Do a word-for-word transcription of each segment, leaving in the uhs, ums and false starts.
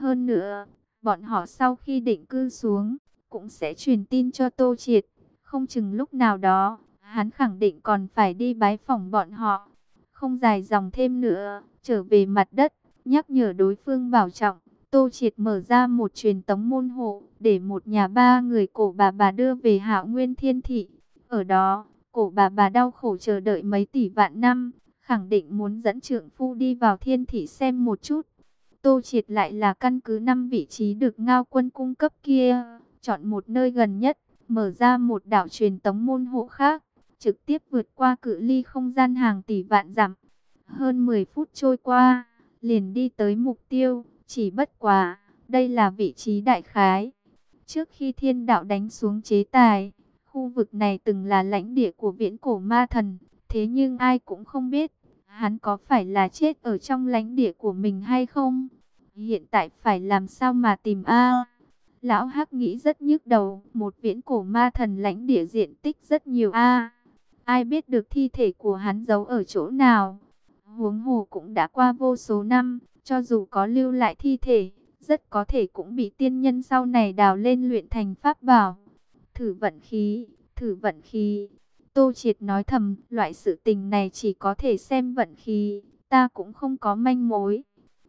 Hơn nữa, bọn họ sau khi định cư xuống, cũng sẽ truyền tin cho Tô Triệt. Không chừng lúc nào đó, hắn khẳng định còn phải đi bái phỏng bọn họ. Không dài dòng thêm nữa, trở về mặt đất, nhắc nhở đối phương bảo trọng. Tô Triệt mở ra một truyền tống môn hộ, để một nhà ba người cổ bà bà đưa về Hạo Nguyên Thiên Thị. Ở đó, cổ bà bà đau khổ chờ đợi mấy tỷ vạn năm, khẳng định muốn dẫn trượng phu đi vào Thiên Thị xem một chút. Tô Triệt lại là căn cứ năm vị trí được Ngao Quân cung cấp kia, chọn một nơi gần nhất, mở ra một đảo truyền tống môn hộ khác, trực tiếp vượt qua cự ly không gian hàng tỷ vạn dặm. Hơn mười phút trôi qua, liền đi tới mục tiêu, chỉ bất quá, đây là vị trí đại khái. Trước khi thiên đạo đánh xuống chế tài, khu vực này từng là lãnh địa của viễn cổ ma thần, thế nhưng ai cũng không biết, hắn có phải là chết ở trong lãnh địa của mình hay không? Hiện tại phải làm sao mà tìm a? Lão Hắc nghĩ rất nhức đầu, một viễn cổ ma thần lãnh địa diện tích rất nhiều a. Ai biết được thi thể của hắn giấu ở chỗ nào? Huống hồ cũng đã qua vô số năm, cho dù có lưu lại thi thể, rất có thể cũng bị tiên nhân sau này đào lên luyện thành pháp bảo. Thử vận khí, thử vận khí. Tô Triệt nói thầm, loại sự tình này chỉ có thể xem vận khí, ta cũng không có manh mối.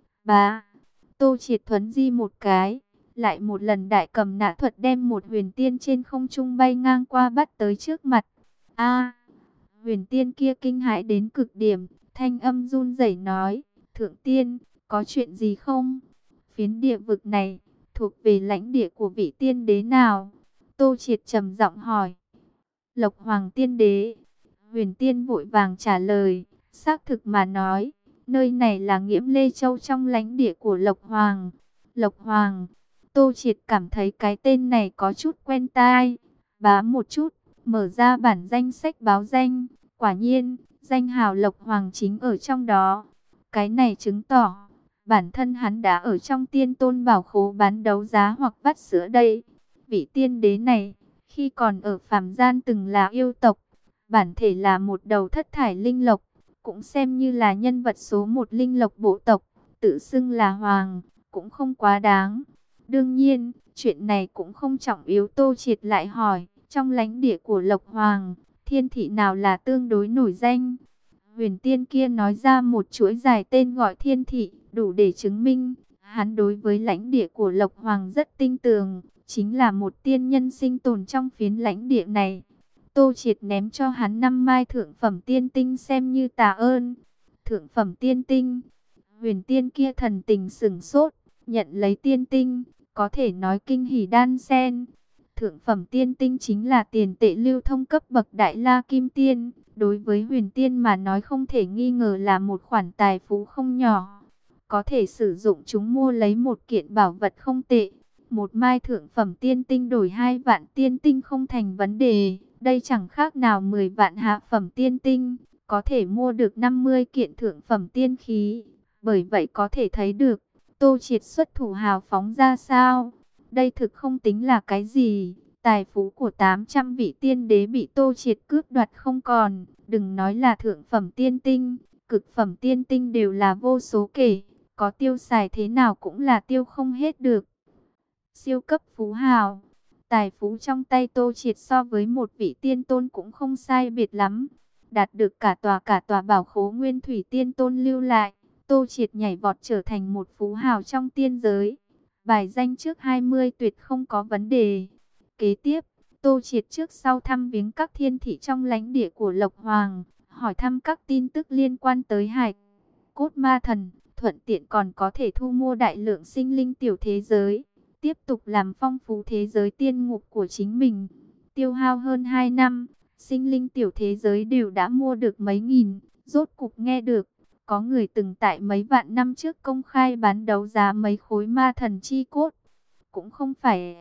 Ba, Tô Triệt thuấn di một cái, lại một lần đại cầm nã thuật đem một huyền tiên trên không trung bay ngang qua bắt tới trước mặt. A, huyền tiên kia kinh hãi đến cực điểm, thanh âm run rẩy nói, thượng tiên, có chuyện gì không? Phiến địa vực này, thuộc về lãnh địa của vị tiên đế nào? Tô Triệt trầm giọng hỏi. Lộc Hoàng tiên đế. Huyền tiên vội vàng trả lời, xác thực mà nói, nơi này là Nghiễm Lê Châu trong lãnh địa của Lộc Hoàng. Lộc Hoàng, Tô Triệt cảm thấy cái tên này có chút quen tai. Bá một chút, mở ra bản danh sách báo danh, quả nhiên, danh hào Lộc Hoàng chính ở trong đó. Cái này chứng tỏ, bản thân hắn đã ở trong tiên tôn bảo khố bán đấu giá hoặc vắt sữa đây. Vị tiên đế này, khi còn ở phàm gian từng là yêu tộc, bản thể là một đầu thất thải linh lộc, cũng xem như là nhân vật số một linh lộc bộ tộc, tự xưng là hoàng, cũng không quá đáng. Đương nhiên, chuyện này cũng không trọng yếu. Tô Triệt lại hỏi, trong lãnh địa của Lộc Hoàng, thiên thị nào là tương đối nổi danh? Huyền tiên kia nói ra một chuỗi dài tên gọi thiên thị, đủ để chứng minh, hắn đối với lãnh địa của Lộc Hoàng rất tinh tường, chính là một tiên nhân sinh tồn trong phiến lãnh địa này. Tô Triệt ném cho hắn năm mai thượng phẩm tiên tinh xem như tạ ơn. Thượng phẩm tiên tinh, huyền tiên kia thần tình sửng sốt, nhận lấy tiên tinh, có thể nói kinh hỉ đan sen. Thượng phẩm tiên tinh chính là tiền tệ lưu thông cấp bậc đại la kim tiên, đối với huyền tiên mà nói không thể nghi ngờ là một khoản tài phú không nhỏ. Có thể sử dụng chúng mua lấy một kiện bảo vật không tệ. Một mai thượng phẩm tiên tinh đổi hai vạn tiên tinh không thành vấn đề. Đây chẳng khác nào mười vạn hạ phẩm tiên tinh, có thể mua được năm mươi kiện thượng phẩm tiên khí. Bởi vậy có thể thấy được, Tô Triệt xuất thủ hào phóng ra sao. Đây thực không tính là cái gì. Tài phú của tám trăm vị tiên đế bị Tô Triệt cướp đoạt không còn. Đừng nói là thượng phẩm tiên tinh, cực phẩm tiên tinh đều là vô số kể. Có tiêu xài thế nào cũng là tiêu không hết được. Siêu cấp phú hào. Tài phú trong tay Tô Triệt so với một vị tiên tôn cũng không sai biệt lắm. Đạt được cả tòa cả tòa bảo khố nguyên thủy tiên tôn lưu lại. Tô Triệt nhảy vọt trở thành một phú hào trong tiên giới. Bài danh trước hai mươi tuyệt không có vấn đề. Kế tiếp, Tô Triệt trước sau thăm viếng các thiên thị trong lãnh địa của Lộc Hoàng. Hỏi thăm các tin tức liên quan tới Hải Cốt Ma Thần. Thuận tiện còn có thể thu mua đại lượng sinh linh tiểu thế giới. Tiếp tục làm phong phú thế giới tiên ngục của chính mình. Tiêu hao hơn hai năm, sinh linh tiểu thế giới đều đã mua được mấy nghìn. Rốt cục nghe được, có người từng tại mấy vạn năm trước công khai bán đấu giá mấy khối ma thần chi cốt. Cũng không phải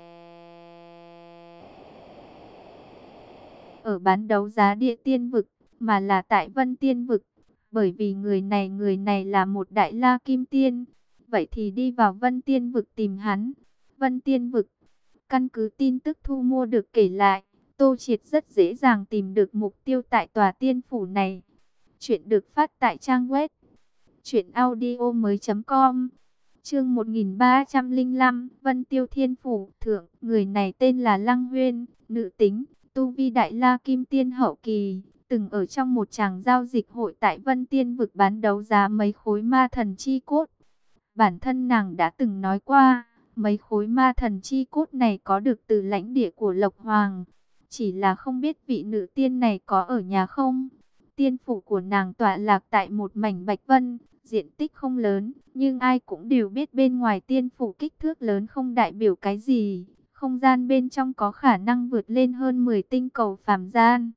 ở bán đấu giá địa tiên vực, mà là tại Vân Tiên vực. Bởi vì người này người này là một đại la kim tiên. Vậy thì đi vào Vân Tiên vực tìm hắn. Vân Tiên vực, căn cứ tin tức thu mua được kể lại, Tô Triệt rất dễ dàng tìm được mục tiêu tại tòa tiên phủ này. Chuyện được phát tại trang web truyện audio mới chấm com. Chương một nghìn ba trăm lẻ lăm, Vân Tiêu Thiên Phủ thượng, người này tên là Lăng Huyên, nữ tính, tu vi Đại La Kim Tiên hậu kỳ, từng ở trong một tràng giao dịch hội tại Vân Tiên vực bán đấu giá mấy khối ma thần chi cốt. Bản thân nàng đã từng nói qua, mấy khối ma thần chi cốt này có được từ lãnh địa của Lộc Hoàng, chỉ là không biết vị nữ tiên này có ở nhà không. Tiên phủ của nàng tọa lạc tại một mảnh bạch vân, diện tích không lớn, nhưng ai cũng đều biết bên ngoài tiên phủ kích thước lớn không đại biểu cái gì. Không gian bên trong có khả năng vượt lên hơn mười tinh cầu phàm gian.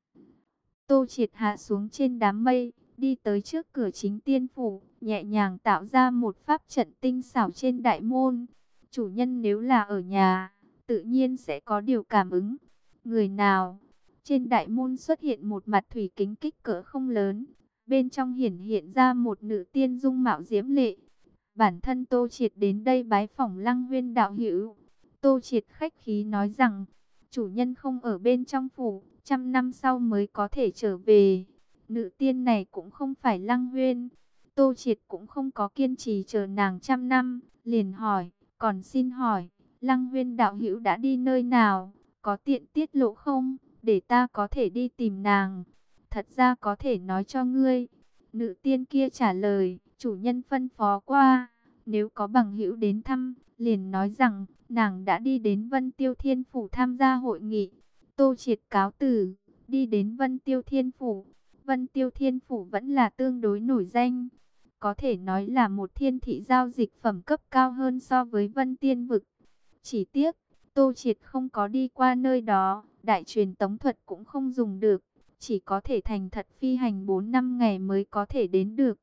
Tô Triệt hạ xuống trên đám mây, đi tới trước cửa chính tiên phủ, nhẹ nhàng tạo ra một pháp trận tinh xảo trên đại môn. Chủ nhân nếu là ở nhà, tự nhiên sẽ có điều cảm ứng. Người nào? Trên đại môn xuất hiện một mặt thủy kính kích cỡ không lớn. Bên trong hiển hiện ra một nữ tiên dung mạo diễm lệ. Bản thân Tô Triệt đến đây bái phỏng Lăng Huyên đạo hữu. Tô Triệt khách khí nói rằng, chủ nhân không ở bên trong phủ, trăm năm sau mới có thể trở về. Nữ tiên này cũng không phải Lăng Huyên. Tô Triệt cũng không có kiên trì chờ nàng trăm năm, liền hỏi, còn xin hỏi, Lăng Huyên đạo hữu đã đi nơi nào, có tiện tiết lộ không, để ta có thể đi tìm nàng. Thật ra có thể nói cho ngươi. Nữ tiên kia trả lời, chủ nhân phân phó qua, nếu có bằng hữu đến thăm, liền nói rằng, nàng đã đi đến Vân Tiêu Thiên Phủ tham gia hội nghị. Tô Triệt cáo từ, đi đến Vân Tiêu Thiên Phủ. Vân Tiêu Thiên Phủ vẫn là tương đối nổi danh, có thể nói là một thiên thị giao dịch phẩm cấp cao hơn so với Vân Tiên Vực. Chỉ tiếc, Tô Triệt không có đi qua nơi đó, đại truyền tống thuật cũng không dùng được, chỉ có thể thành thật phi hành bốn năm ngày mới có thể đến được.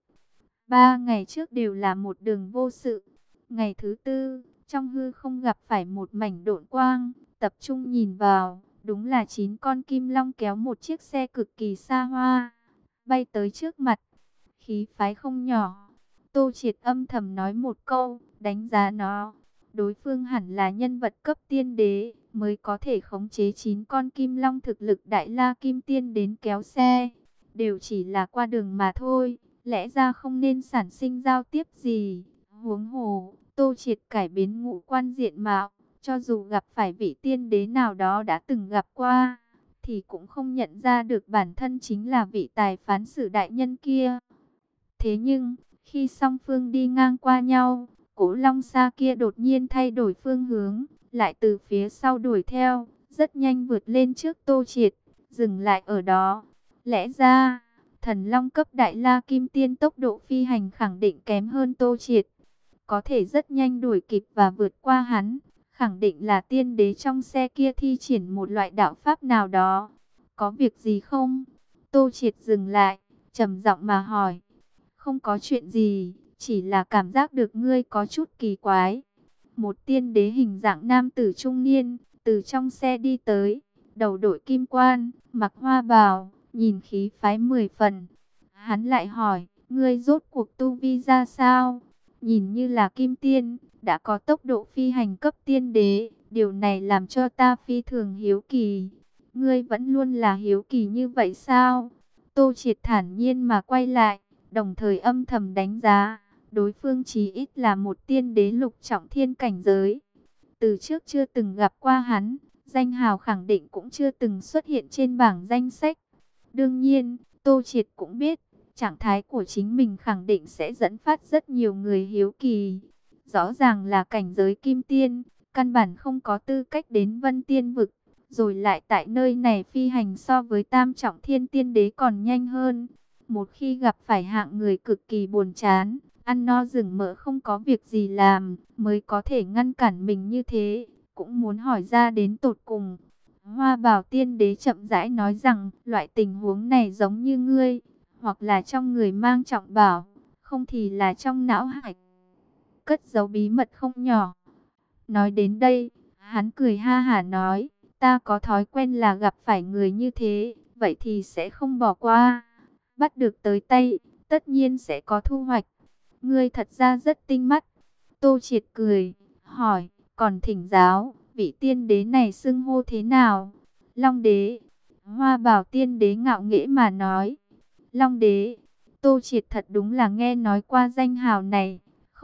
Ba ngày trước đều là một đường vô sự. Ngày thứ tư, trong hư không gặp phải một mảnh độn quang, tập trung nhìn vào, đúng là chín con kim long kéo một chiếc xe cực kỳ xa hoa, bay tới trước mặt. Khí phái không nhỏ. Tô Triệt âm thầm nói một câu, đánh giá nó. Đối phương hẳn là nhân vật cấp tiên đế, mới có thể khống chế chín con kim long thực lực Đại La Kim Tiên đến kéo xe. Đều chỉ là qua đường mà thôi, lẽ ra không nên sản sinh giao tiếp gì. Huống hồ, Tô Triệt cải biến ngũ quan diện mạo, cho dù gặp phải vị tiên đế nào đó đã từng gặp qua, thì cũng không nhận ra được bản thân chính là vị tài phán xử đại nhân kia. Thế nhưng, khi song phương đi ngang qua nhau, Cỗ Long Sa kia đột nhiên thay đổi phương hướng, lại từ phía sau đuổi theo, rất nhanh vượt lên trước Tô Triệt, dừng lại ở đó. Lẽ ra, thần long cấp Đại La Kim Tiên tốc độ phi hành khẳng định kém hơn Tô Triệt, có thể rất nhanh đuổi kịp và vượt qua hắn, khẳng định là tiên đế trong xe kia thi triển một loại đạo pháp nào đó. Có việc gì không? Tô Triệt dừng lại, trầm giọng mà hỏi. Không có chuyện gì, chỉ là cảm giác được ngươi có chút kỳ quái. Một tiên đế hình dạng nam tử trung niên, từ trong xe đi tới, đầu đội kim quan, mặc hoa bào, nhìn khí phái mười phần. Hắn lại hỏi, ngươi rốt cuộc tu vi ra sao? Nhìn như là kim tiên, đã có tốc độ phi hành cấp tiên đế, điều này làm cho ta phi thường hiếu kỳ. Ngươi vẫn luôn là hiếu kỳ như vậy sao? Tô Triệt thản nhiên mà quay lại, đồng thời âm thầm đánh giá, đối phương chí ít là một tiên đế lục trọng thiên cảnh giới. Từ trước chưa từng gặp qua hắn, danh hào khẳng định cũng chưa từng xuất hiện trên bảng danh sách. Đương nhiên, Tô Triệt cũng biết, trạng thái của chính mình khẳng định sẽ dẫn phát rất nhiều người hiếu kỳ. Rõ ràng là cảnh giới kim tiên, căn bản không có tư cách đến Vân Tiên Vực, rồi lại tại nơi này phi hành so với tam trọng thiên tiên đế còn nhanh hơn. Một khi gặp phải hạng người cực kỳ buồn chán, ăn no rừng mỡ không có việc gì làm, mới có thể ngăn cản mình như thế, cũng muốn hỏi ra đến tột cùng. Hoa Bảo tiên đế chậm rãi nói rằng, loại tình huống này giống như ngươi, hoặc là trong người mang trọng bảo, không thì là trong não hải cất giấu bí mật không nhỏ. Nói đến đây, hắn cười ha hả nói, ta có thói quen là gặp phải người như thế, vậy thì sẽ không bỏ qua. Bắt được tới tay, tất nhiên sẽ có thu hoạch. Ngươi thật ra rất tinh mắt. Tô Triệt cười, hỏi, còn thỉnh giáo, vị tiên đế này xưng hô thế nào? Long đế. Hoa Bảo tiên đế ngạo nghễ mà nói. Long đế. Tô Triệt thật đúng là nghe nói qua danh hào này,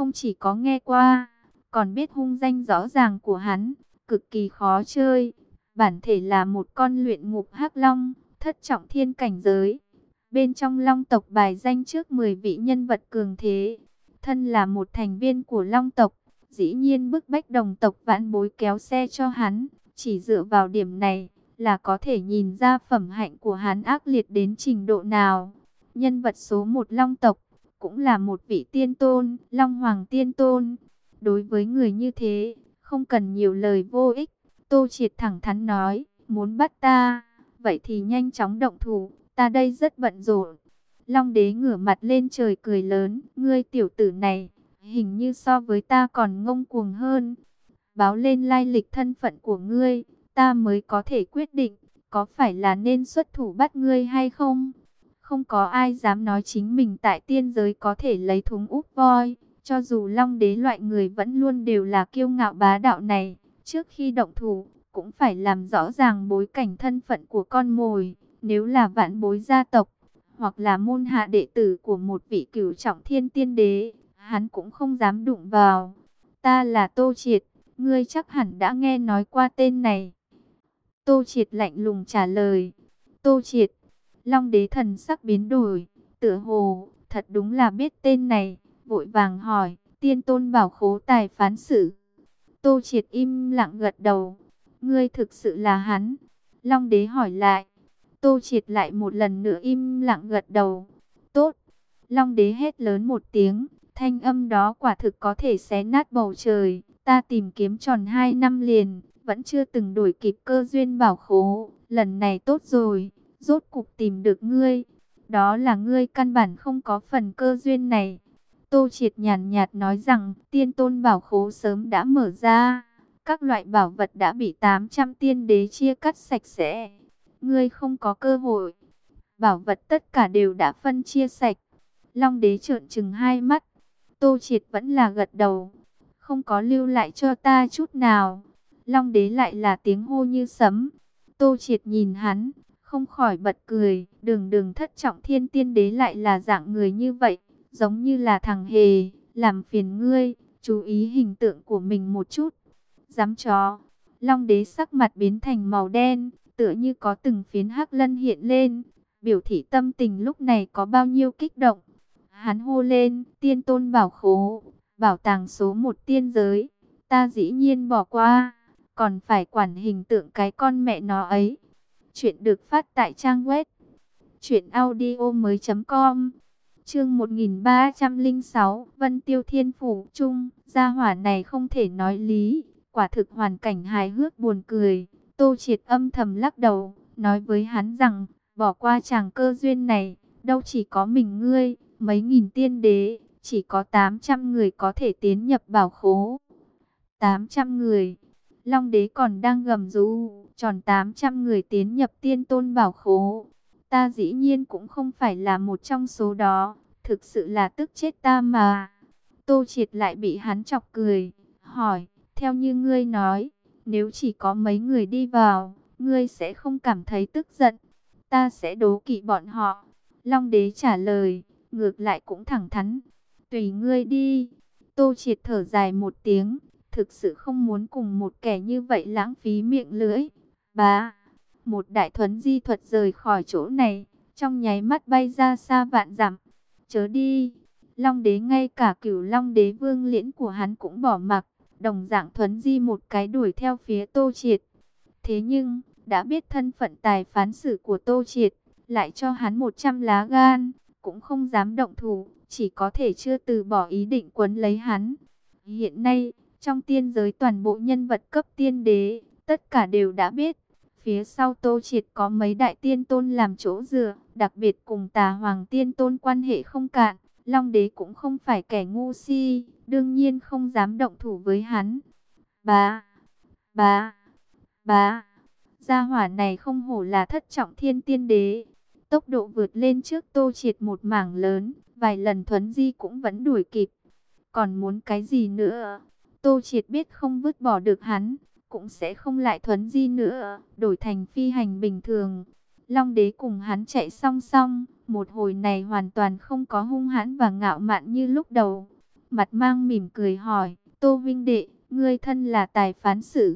không chỉ có nghe qua, còn biết hung danh rõ ràng của hắn, cực kỳ khó chơi. Bản thể là một con luyện ngục hắc long, thất trọng thiên cảnh giới. Bên trong long tộc bài danh trước mười vị nhân vật cường thế. Thân là một thành viên của long tộc, dĩ nhiên bức bách đồng tộc vãn bối kéo xe cho hắn. Chỉ dựa vào điểm này là có thể nhìn ra phẩm hạnh của hắn ác liệt đến trình độ nào. Nhân vật số một long tộc, cũng là một vị tiên tôn, Long Hoàng tiên tôn. Đối với người như thế, không cần nhiều lời vô ích. Tô Triệt thẳng thắn nói, muốn bắt ta, vậy thì nhanh chóng động thủ, ta đây rất bận rộn. Long đế ngửa mặt lên trời cười lớn, ngươi tiểu tử này, hình như so với ta còn ngông cuồng hơn. Báo lên lai lịch thân phận của ngươi, ta mới có thể quyết định, có phải là nên xuất thủ bắt ngươi hay không. Không có ai dám nói chính mình tại tiên giới có thể lấy thúng úp voi. Cho dù Long đế loại người vẫn luôn đều là kiêu ngạo bá đạo này, trước khi động thủ, cũng phải làm rõ ràng bối cảnh thân phận của con mồi. Nếu là vạn bối gia tộc, hoặc là môn hạ đệ tử của một vị cửu trọng thiên tiên đế, hắn cũng không dám đụng vào. Ta là Tô Triệt, ngươi chắc hẳn đã nghe nói qua tên này. Tô Triệt lạnh lùng trả lời. Tô Triệt. Long đế thần sắc biến đổi, tựa hồ, thật đúng là biết tên này, vội vàng hỏi, tiên tôn bảo khố tài phán xử. Tô Triệt im lặng gật đầu, ngươi thực sự là hắn. Long đế hỏi lại, Tô Triệt lại một lần nữa im lặng gật đầu. Tốt. Long đế hét lớn một tiếng, thanh âm đó quả thực có thể xé nát bầu trời. Ta tìm kiếm tròn hai năm liền, vẫn chưa từng đổi kịp cơ duyên bảo khố, lần này tốt rồi. Rốt cục tìm được ngươi, đó là ngươi căn bản không có phần cơ duyên này. Tô Triệt nhàn nhạt nói rằng, tiên tôn bảo khố sớm đã mở ra, các loại bảo vật đã bị tám trăm tiên đế chia cắt sạch sẽ. Ngươi không có cơ hội, bảo vật tất cả đều đã phân chia sạch. Long đế trợn trừng hai mắt, Tô Triệt vẫn là gật đầu, không có lưu lại cho ta chút nào. Long đế lại là tiếng hô như sấm. Tô Triệt nhìn hắn, không khỏi bật cười, đường đường thất trọng thiên tiên đế lại là dạng người như vậy, giống như là thằng hề, làm phiền ngươi, chú ý hình tượng của mình một chút. Dám chó. Long đế sắc mặt biến thành màu đen, tựa như có từng phiến hắc lân hiện lên, biểu thị tâm tình lúc này có bao nhiêu kích động. Hắn hô lên, tiên tôn bảo khố, bảo tàng số một tiên giới, ta dĩ nhiên bỏ qua, còn phải quản hình tượng cái con mẹ nó ấy. Chuyện được phát tại trang web truyện audio mới chấm com. Chương một nghìn ba trăm lẻ sáu, Vân Tiêu Thiên Phủ Trung. Gia hỏa này không thể nói lý, quả thực hoàn cảnh hài hước buồn cười. Tô Triệt âm thầm lắc đầu, nói với hắn rằng, bỏ qua chàng cơ duyên này, đâu chỉ có mình ngươi, mấy nghìn tiên đế, chỉ có tám trăm người có thể tiến nhập bảo khố. tám trăm người. Long đế còn đang gầm rú, tròn tám trăm người tiến nhập tiên tôn bảo khố. Ta dĩ nhiên cũng không phải là một trong số đó, thực sự là tức chết ta mà. Tô Triệt lại bị hắn chọc cười, hỏi, theo như ngươi nói, nếu chỉ có mấy người đi vào, ngươi sẽ không cảm thấy tức giận, ta sẽ đố kỵ bọn họ. Long đế trả lời, ngược lại cũng thẳng thắn, tùy ngươi đi. Tô Triệt thở dài một tiếng, thực sự không muốn cùng một kẻ như vậy lãng phí miệng lưỡi. Bá, một đại thuấn di thuật rời khỏi chỗ này, trong nháy mắt bay ra xa vạn dặm. Chớ đi. Long đế ngay cả Cửu Long đế vương liễn của hắn cũng bỏ mặc, đồng dạng thuấn di một cái đuổi theo phía Tô Triệt. Thế nhưng, đã biết thân phận tài phán xử của Tô Triệt, lại cho hắn một trăm lá gan, cũng không dám động thủ, chỉ có thể chưa từ bỏ ý định quấn lấy hắn. Hiện nay, trong tiên giới toàn bộ nhân vật cấp tiên đế, tất cả đều đã biết. Phía sau Tô Triệt có mấy đại tiên tôn làm chỗ dựa, đặc biệt cùng Tà Hoàng tiên tôn quan hệ không cạn. Long đế cũng không phải kẻ ngu si, đương nhiên không dám động thủ với hắn. Bá, bá, bá, gia hỏa này không hổ là thất trọng thiên tiên đế. Tốc độ vượt lên trước Tô Triệt một mảng lớn, vài lần thuấn di cũng vẫn đuổi kịp. Còn muốn cái gì nữa? Tô Triệt biết không vứt bỏ được hắn, cũng sẽ không lại thuấn di nữa, đổi thành phi hành bình thường. Long đế cùng hắn chạy song song, một hồi này hoàn toàn không có hung hãn và ngạo mạn như lúc đầu. mặt mang mỉm cười hỏi, Tô Vinh Đệ, ngươi thân là tài phán sử.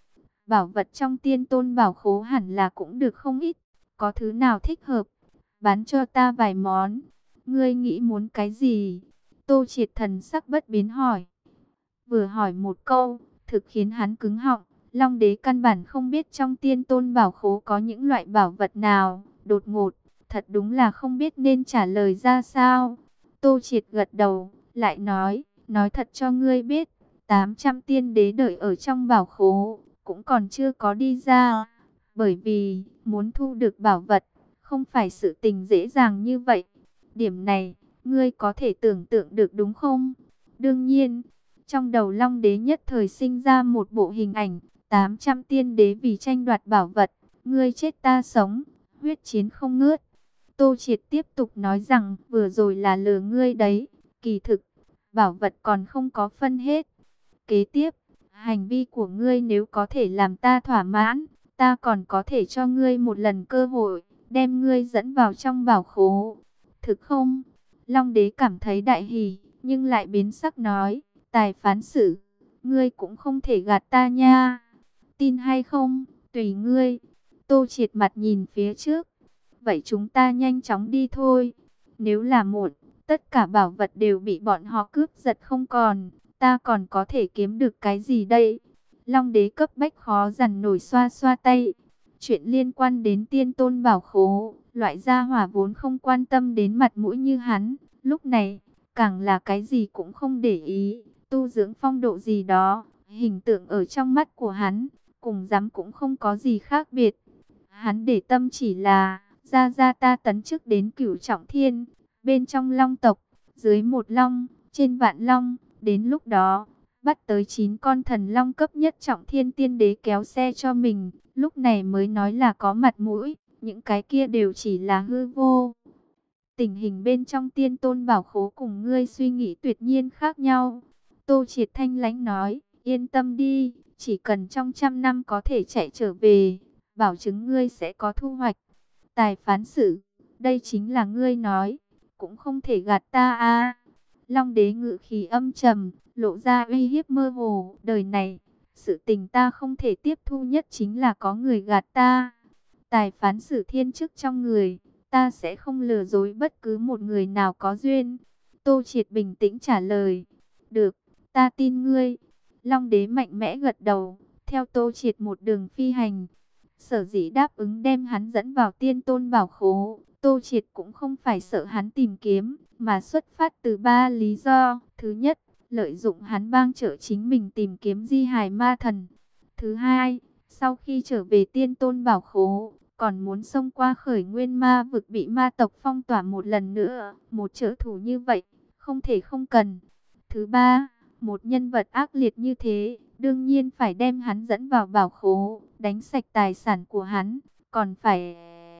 Bảo vật trong tiên tôn bảo khố hẳn là cũng được không ít, có thứ nào thích hợp, bán cho ta vài món. Ngươi nghĩ muốn cái gì? Tô Triệt thần sắc bất biến hỏi. Vừa hỏi một câu, thực khiến hắn cứng họng. Long đế căn bản không biết trong tiên tôn bảo khố có những loại bảo vật nào. Đột ngột, thật đúng là không biết nên trả lời ra sao. Tô Triệt gật đầu, lại nói, nói thật cho ngươi biết, tám trăm tiên đế đợi ở trong bảo khố, cũng còn chưa có đi ra. Bởi vì, muốn thu được bảo vật, không phải sự tình dễ dàng như vậy. Điểm này, ngươi có thể tưởng tượng được đúng không? Đương nhiên, trong đầu Long đế nhất thời sinh ra một bộ hình ảnh, tám trăm tiên đế vì tranh đoạt bảo vật, ngươi chết ta sống, huyết chiến không ngớt. Tô Triệt tiếp tục nói rằng, vừa rồi là lừa ngươi đấy, kỳ thực, bảo vật còn không có phân hết. Kế tiếp, hành vi của ngươi nếu có thể làm ta thỏa mãn, ta còn có thể cho ngươi một lần cơ hội, đem ngươi dẫn vào trong bảo khố. Thực không? Long đế cảm thấy đại hỉ, nhưng lại biến sắc nói, tài phán sử, ngươi cũng không thể gạt ta nha. Tin hay không, tùy ngươi. Tô Triệt mặt nhìn phía trước. Vậy chúng ta nhanh chóng đi thôi. Nếu là muộn, tất cả bảo vật đều bị bọn họ cướp giật không còn. Ta còn có thể kiếm được cái gì đây? Long đế cấp bách khó dằn nổi xoa xoa tay. Chuyện liên quan đến tiên tôn bảo khố, loại gia hỏa vốn không quan tâm đến mặt mũi như hắn. Lúc này, càng là cái gì cũng không để ý. Tu dưỡng phong độ gì đó, hình tượng ở trong mắt của hắn, cùng dám cũng không có gì khác biệt. Hắn để tâm chỉ là, ra ra ta tấn chức đến cửu trọng thiên, bên trong long tộc, dưới một long, trên vạn long, đến lúc đó, bắt tới chín con thần long cấp nhất trọng thiên tiên đế kéo xe cho mình, lúc này mới nói là có mặt mũi, những cái kia đều chỉ là hư vô. Tình hình bên trong tiên tôn bảo khố cùng ngươi suy nghĩ tuyệt nhiên khác nhau. Tô Triệt thanh lãnh nói, yên tâm đi, chỉ cần trong trăm năm có thể chạy trở về, bảo chứng ngươi sẽ có thu hoạch. Tài phán sử, đây chính là ngươi nói, cũng không thể gạt ta a. Long đế ngự khí âm trầm, lộ ra uy hiếp mơ hồ, đời này, sự tình ta không thể tiếp thu nhất chính là có người gạt ta. Tài phán sử thiên chức trong người, ta sẽ không lừa dối bất cứ một người nào có duyên. Tô Triệt bình tĩnh trả lời, được, ta tin ngươi. Long đế mạnh mẽ gật đầu, theo Tô Triệt một đường phi hành. Sở dĩ đáp ứng đem hắn dẫn vào tiên tôn bảo khố, Tô Triệt cũng không phải sợ hắn tìm kiếm, mà xuất phát từ ba lý do. Thứ nhất, lợi dụng hắn bang trợ chính mình tìm kiếm di hài ma thần. Thứ hai, sau khi trở về tiên tôn bảo khố, còn muốn xông qua khởi nguyên ma vực bị ma tộc phong tỏa một lần nữa. Một trợ thủ như vậy, không thể không cần. Thứ ba, một nhân vật ác liệt như thế, đương nhiên phải đem hắn dẫn vào bảo khố, đánh sạch tài sản của hắn, còn phải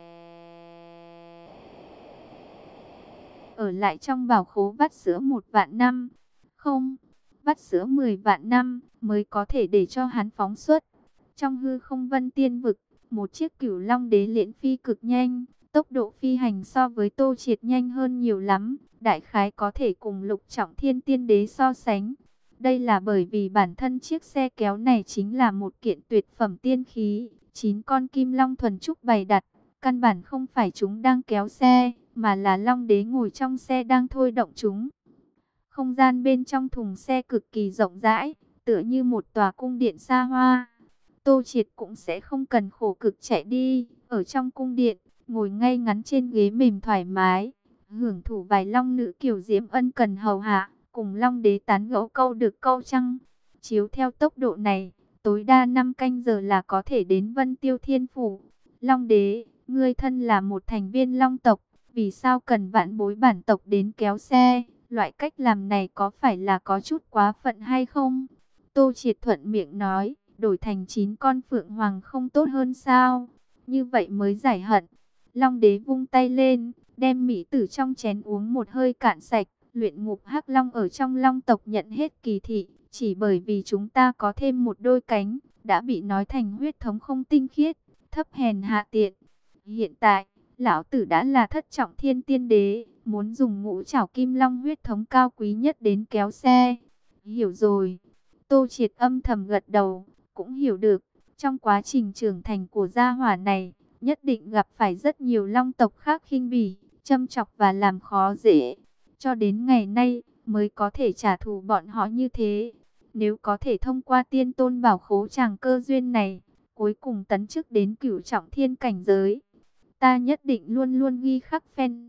ở lại trong bảo khố vắt sữa một vạn năm. Không, vắt sữa mười vạn năm mới có thể để cho hắn phóng xuất. Trong hư không vân tiên vực, một chiếc cửu long đế liễn phi cực nhanh, tốc độ phi hành so với Tô Triệt nhanh hơn nhiều lắm, đại khái có thể cùng lục trọng thiên tiên đế so sánh. Đây là bởi vì bản thân chiếc xe kéo này chính là một kiện tuyệt phẩm tiên khí, chín con kim long thuần trúc bày đặt, căn bản không phải chúng đang kéo xe, mà là long đế ngồi trong xe đang thôi động chúng. Không gian bên trong thùng xe cực kỳ rộng rãi, tựa như một tòa cung điện xa hoa. Tô Triệt cũng sẽ không cần khổ cực chạy đi, ở trong cung điện, ngồi ngay ngắn trên ghế mềm thoải mái, hưởng thụ vài long nữ kiều diễm ân cần hầu hạ, cùng long đế tán gẫu câu được câu trăng. Chiếu theo tốc độ này, tối đa năm canh giờ là có thể đến Vân Tiêu Thiên Phủ. Long đế, ngươi thân là một thành viên long tộc, vì sao cần vạn bối bản tộc đến kéo xe? Loại cách làm này có phải là có chút quá phận hay không? Tô Triệt thuận miệng nói, đổi thành chín con phượng hoàng không tốt hơn sao? Như vậy mới giải hận. Long đế vung tay lên, đem mỹ tử trong chén uống một hơi cạn sạch. Luyện ngục hắc long ở trong long tộc nhận hết kỳ thị, chỉ bởi vì chúng ta có thêm một đôi cánh, đã bị nói thành huyết thống không tinh khiết, thấp hèn hạ tiện. Hiện tại, lão tử đã là thất trọng thiên tiên đế, muốn dùng ngũ trảo kim long huyết thống cao quý nhất đến kéo xe. Hiểu rồi. Tô Triệt âm thầm gật đầu, cũng hiểu được, trong quá trình trưởng thành của gia hỏa này, nhất định gặp phải rất nhiều long tộc khác khinh bỉ, châm chọc và làm khó dễ. Cho đến ngày nay, mới có thể trả thù bọn họ như thế. Nếu có thể thông qua tiên tôn bảo khố tràng cơ duyên này, cuối cùng tấn chức đến cửu trọng thiên cảnh giới, ta nhất định luôn luôn ghi khắc phen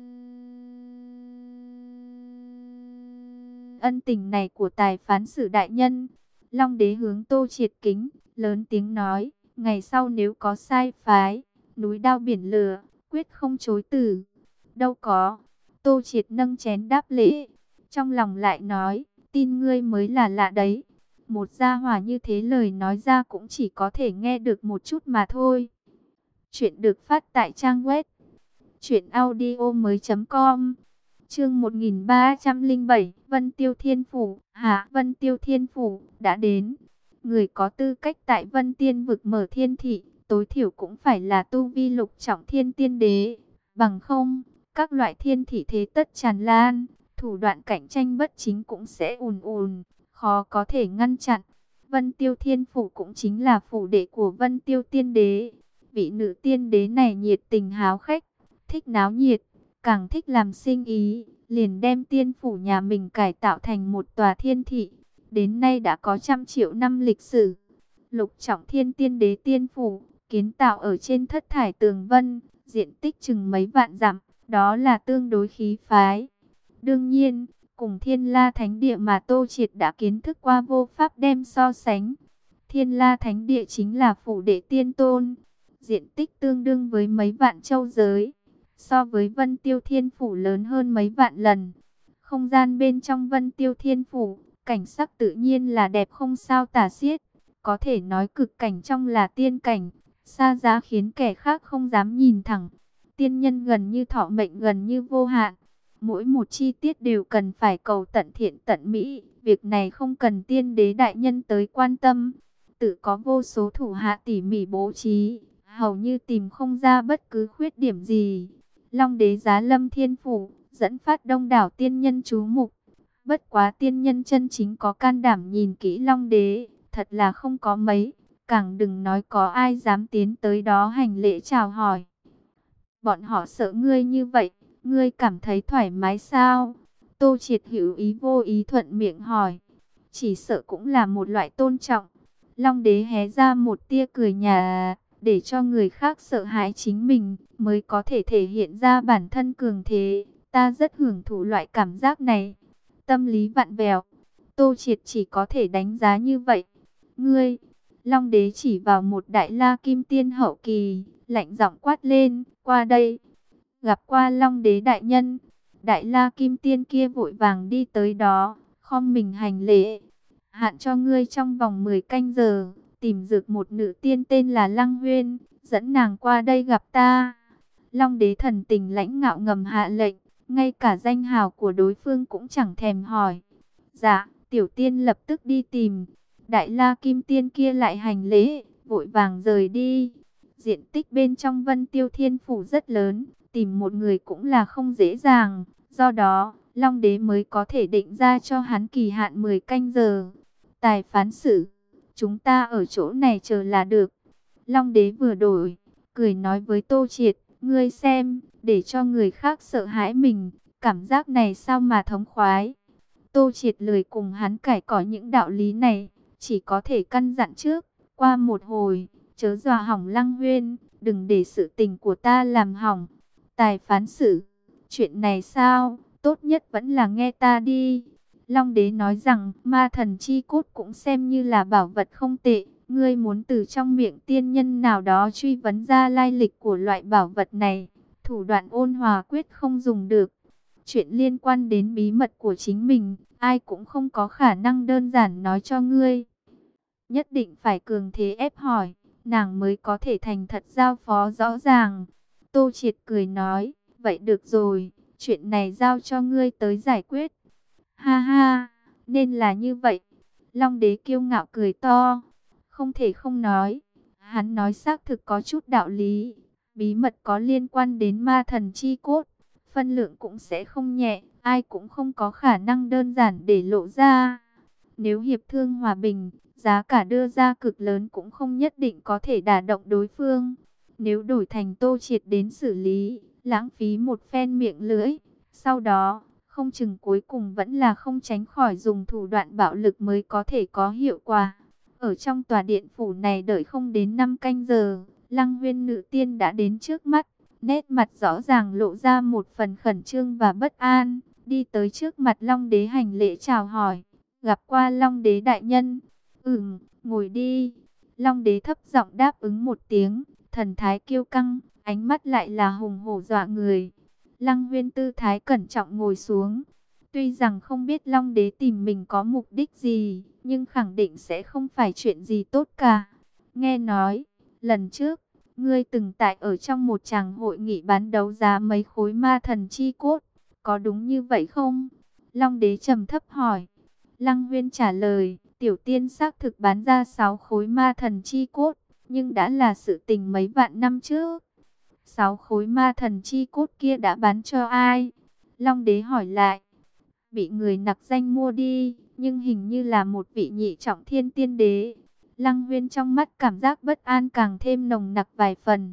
ân tình này của tài phán sử đại nhân. Long đế hướng Tô Triệt kính, lớn tiếng nói, ngày sau nếu có sai phái, núi đao biển lửa, quyết không chối từ. Đâu có. Tô Triệt nâng chén đáp lễ, trong lòng lại nói, tin ngươi mới là lạ đấy. Một gia hỏa như thế lời nói ra cũng chỉ có thể nghe được một chút mà thôi. Chuyện được phát tại trang web truyện audio mới.com. Chương một nghìn ba trăm lẻ bảy, Vân Tiêu Thiên Phủ. Hạ, Vân Tiêu Thiên Phủ đã đến. Người có tư cách tại Vân Tiên vực mở thiên thị, tối thiểu cũng phải là tu vi lục trọng thiên tiên đế. Bằng không, các loại thiên thị thế tất tràn lan, thủ đoạn cạnh tranh bất chính cũng sẽ ùn ùn, khó có thể ngăn chặn. Vân Tiêu Thiên Phủ cũng chính là phủ đệ của Vân Tiêu Tiên Đế. Vị nữ tiên đế này nhiệt tình háo khách, thích náo nhiệt, càng thích làm sinh ý, liền đem tiên phủ nhà mình cải tạo thành một tòa thiên thị. Đến nay đã có trăm triệu năm lịch sử. Lục trọng thiên tiên đế tiên phủ, kiến tạo ở trên thất thải tường vân, diện tích chừng mấy vạn dặm, đó là tương đối khí phái. Đương nhiên, cùng Thiên La Thánh Địa mà Tô Triệt đã kiến thức qua vô pháp đem so sánh. Thiên La Thánh Địa chính là phủ đệ tiên tôn, diện tích tương đương với mấy vạn châu giới, so với Vân Tiêu Thiên Phủ lớn hơn mấy vạn lần. Không gian bên trong Vân Tiêu Thiên Phủ, cảnh sắc tự nhiên là đẹp không sao tả xiết, có thể nói cực cảnh trong là tiên cảnh, xa giá khiến kẻ khác không dám nhìn thẳng. Tiên nhân gần như thọ mệnh gần như vô hạn, mỗi một chi tiết đều cần phải cầu tận thiện tận mỹ, việc này không cần tiên đế đại nhân tới quan tâm, tự có vô số thủ hạ tỉ mỉ bố trí, hầu như tìm không ra bất cứ khuyết điểm gì. Long đế giá lâm thiên phủ, dẫn phát đông đảo tiên nhân chú mục. Bất quá tiên nhân chân chính có can đảm nhìn kỹ Long đế, thật là không có mấy, càng đừng nói có ai dám tiến tới đó hành lễ chào hỏi. Bọn họ sợ ngươi như vậy, ngươi cảm thấy thoải mái sao? Tô Triệt hữu ý vô ý thuận miệng hỏi. Chỉ sợ cũng là một loại tôn trọng. Long đế hé ra một tia cười nhà, để cho người khác sợ hãi chính mình, mới có thể thể hiện ra bản thân cường thế. Ta rất hưởng thụ loại cảm giác này. Tâm lý vặn vẹo, Tô Triệt chỉ có thể đánh giá như vậy. Ngươi, Long đế chỉ vào một đại la kim tiên hậu kỳ, lạnh giọng quát lên, qua đây. Gặp qua Long đế đại nhân, đại la kim tiên kia vội vàng đi tới đó, khom mình hành lễ. Hạn cho ngươi trong vòng mười canh giờ, tìm được một nữ tiên tên là Lăng Huyên, dẫn nàng qua đây gặp ta. Long đế thần tình lãnh ngạo ngầm hạ lệnh, ngay cả danh hào của đối phương cũng chẳng thèm hỏi. Dạ, tiểu tiên lập tức đi tìm. Đại la kim tiên kia lại hành lễ, vội vàng rời đi. Diện tích bên trong Vân Tiêu Thiên Phủ rất lớn, tìm một người cũng là không dễ dàng. Do đó, Long đế mới có thể định ra cho hắn kỳ hạn mười canh giờ. Tài phán xử, chúng ta ở chỗ này chờ là được. Long đế vừa đổi, cười nói với Tô Triệt, ngươi xem, để cho người khác sợ hãi mình, cảm giác này sao mà thống khoái. Tô Triệt lười cùng hắn cãi cọ những đạo lý này, chỉ có thể căn dặn trước, qua một hồi, chớ dọa hỏng Lăng Huyên, đừng để sự tình của ta làm hỏng. Tài phán xử, chuyện này sao, tốt nhất vẫn là nghe ta đi. Long đế nói rằng, ma thần chi cốt cũng xem như là bảo vật không tệ. Ngươi muốn từ trong miệng tiên nhân nào đó truy vấn ra lai lịch của loại bảo vật này, thủ đoạn ôn hòa quyết không dùng được. Chuyện liên quan đến bí mật của chính mình, ai cũng không có khả năng đơn giản nói cho ngươi. Nhất định phải cường thế ép hỏi, nàng mới có thể thành thật giao phó rõ ràng. Tô Triệt cười nói, vậy được rồi, chuyện này giao cho ngươi tới giải quyết. Ha ha, nên là như vậy. Long đế kiêu ngạo cười to. Không thể không nói, hắn nói xác thực có chút đạo lý. Bí mật có liên quan đến ma thần chi cốt, phân lượng cũng sẽ không nhẹ, ai cũng không có khả năng đơn giản để lộ ra. Nếu hiệp thương hòa bình, giá cả đưa ra cực lớn cũng không nhất định có thể đả động đối phương. Nếu đổi thành Tô Triệt đến xử lý, lãng phí một phen miệng lưỡi, sau đó, không chừng cuối cùng vẫn là không tránh khỏi dùng thủ đoạn bạo lực mới có thể có hiệu quả. Ở trong tòa điện phủ này đợi không đến năm canh giờ, Lăng Huyên nữ tiên đã đến trước mắt, nét mặt rõ ràng lộ ra một phần khẩn trương và bất an, đi tới trước mặt Long Đế hành lễ chào hỏi, gặp qua Long Đế đại nhân. Ừm, ngồi đi. Long Đế thấp giọng đáp ứng một tiếng, thần thái kiêu căng, ánh mắt lại là hùng hổ dọa người. Lăng Huyên tư thái cẩn trọng ngồi xuống. Tuy rằng không biết Long Đế tìm mình có mục đích gì, nhưng khẳng định sẽ không phải chuyện gì tốt cả. Nghe nói, lần trước, ngươi từng tại ở trong một tràng hội nghị bán đấu giá mấy khối ma thần chi cốt, có đúng như vậy không? Long Đế trầm thấp hỏi. Lăng Huyên trả lời, tiểu tiên xác thực bán ra sáu khối ma thần chi cốt, nhưng đã là sự tình mấy vạn năm trước. Sáu khối ma thần chi cốt kia đã bán cho ai? Long Đế hỏi lại. Bị người nặc danh mua đi, nhưng hình như là một vị nhị trọng thiên tiên đế. Lăng Huyên trong mắt cảm giác bất an càng thêm nồng nặc vài phần.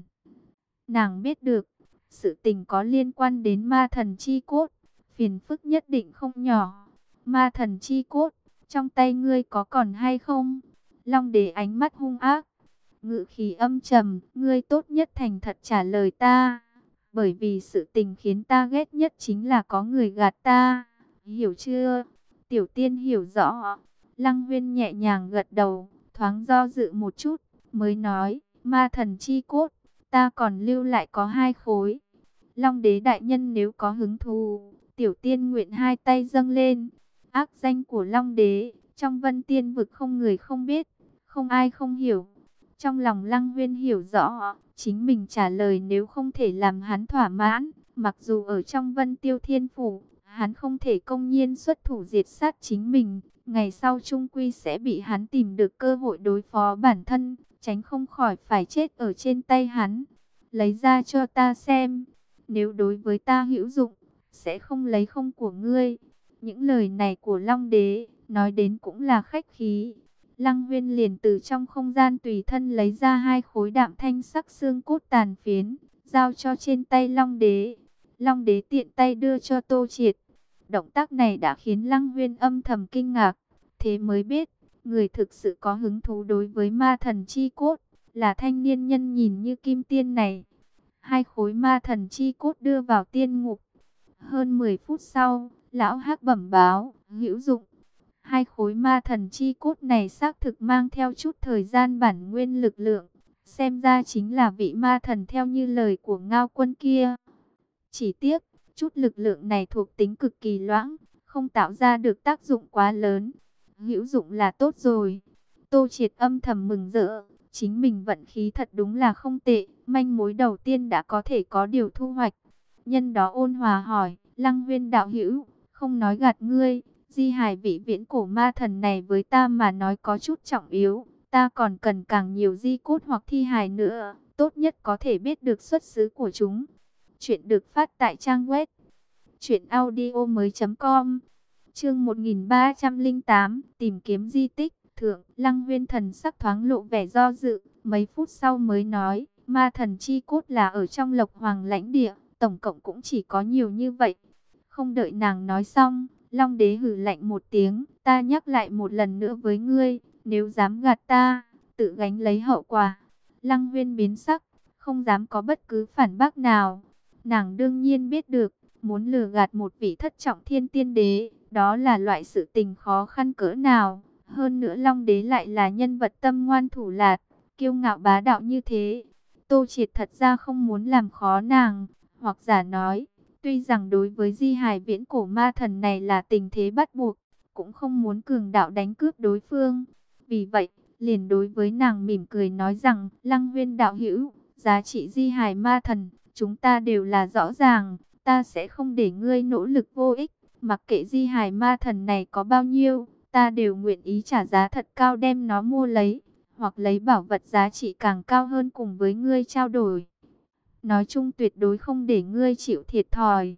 Nàng biết được, sự tình có liên quan đến ma thần chi cốt, phiền phức nhất định không nhỏ. Ma thần chi cốt, trong tay ngươi có còn hay không? Long Đế ánh mắt hung ác, ngữ khí âm trầm, ngươi tốt nhất thành thật trả lời ta. Bởi vì sự tình khiến ta ghét nhất chính là có người gạt ta. Hiểu chưa? Tiểu tiên hiểu rõ. Lăng Huyên nhẹ nhàng gật đầu, thoáng do dự một chút, mới nói, ma thần chi cốt, ta còn lưu lại có hai khối. Long Đế đại nhân nếu có hứng thú, tiểu tiên nguyện hai tay dâng lên. Ác danh của Long Đế, trong Vân Tiên vực không người không biết, không ai không hiểu. Trong lòng Lăng Huyên hiểu rõ, chính mình trả lời nếu không thể làm hắn thỏa mãn, mặc dù ở trong Vân Tiêu Thiên Phủ, hắn không thể công nhiên xuất thủ diệt sát chính mình, ngày sau chung quy sẽ bị hắn tìm được cơ hội đối phó bản thân, tránh không khỏi phải chết ở trên tay hắn. Lấy ra cho ta xem, nếu đối với ta hữu dụng, sẽ không lấy không của ngươi. Những lời này của Long Đế, nói đến cũng là khách khí. Lăng Huyên liền từ trong không gian tùy thân lấy ra hai khối đạm thanh sắc xương cốt tàn phiến, giao cho trên tay Long Đế. Long Đế tiện tay đưa cho Tô Triệt. Động tác này đã khiến Lăng Huyên âm thầm kinh ngạc. Thế mới biết, người thực sự có hứng thú đối với ma thần chi cốt, là thanh niên nhân nhìn như kim tiên này. Hai khối ma thần chi cốt đưa vào tiên ngục. Hơn mười phút sau, lão hắc bẩm báo, hữu dụng. Hai khối ma thần chi cốt này xác thực mang theo chút thời gian bản nguyên lực lượng. Xem ra chính là vị ma thần theo như lời của Ngao Quân kia. Chỉ tiếc, chút lực lượng này thuộc tính cực kỳ loãng, không tạo ra được tác dụng quá lớn. Hữu dụng là tốt rồi. Tô Triệt âm thầm mừng rỡ, chính mình vận khí thật đúng là không tệ, manh mối đầu tiên đã có thể có điều thu hoạch. Nhân đó ôn hòa hỏi, Lăng Huyên đạo hữu, không nói gạt ngươi, di hài vị viễn cổ ma thần này với ta mà nói có chút trọng yếu, ta còn cần càng nhiều di cốt hoặc thi hài nữa, tốt nhất có thể biết được xuất xứ của chúng. Chuyện được phát tại trang web truyện audio mới chấm com. Chương một nghìn ba trăm lẻ tám, tìm kiếm di tích. Thượng, Lăng Huyên thần sắc thoáng lộ vẻ do dự, mấy phút sau mới nói, ma thần chi cốt là ở trong Lộc Hoàng lãnh địa, tổng cộng cũng chỉ có nhiều như vậy. Không đợi nàng nói xong, Long Đế hừ lạnh một tiếng, ta nhắc lại một lần nữa với ngươi, nếu dám gạt ta, tự gánh lấy hậu quả. Lăng Huyên biến sắc, không dám có bất cứ phản bác nào. Nàng đương nhiên biết được, muốn lừa gạt một vị thất trọng thiên tiên đế, đó là loại sự tình khó khăn cỡ nào. Hơn nữa Long Đế lại là nhân vật tâm ngoan thủ lạt, kiêu ngạo bá đạo như thế. Tô Triệt thật ra không muốn làm khó nàng, hoặc giả nói, tuy rằng đối với di hài viễn cổ ma thần này là tình thế bắt buộc, cũng không muốn cường đạo đánh cướp đối phương. Vì vậy, liền đối với nàng mỉm cười nói rằng, Lăng Huyên đạo hữu, giá trị di hài ma thần, chúng ta đều là rõ ràng, ta sẽ không để ngươi nỗ lực vô ích, mặc kệ di hài ma thần này có bao nhiêu, ta đều nguyện ý trả giá thật cao đem nó mua lấy, hoặc lấy bảo vật giá trị càng cao hơn cùng với ngươi trao đổi. Nói chung tuyệt đối không để ngươi chịu thiệt thòi.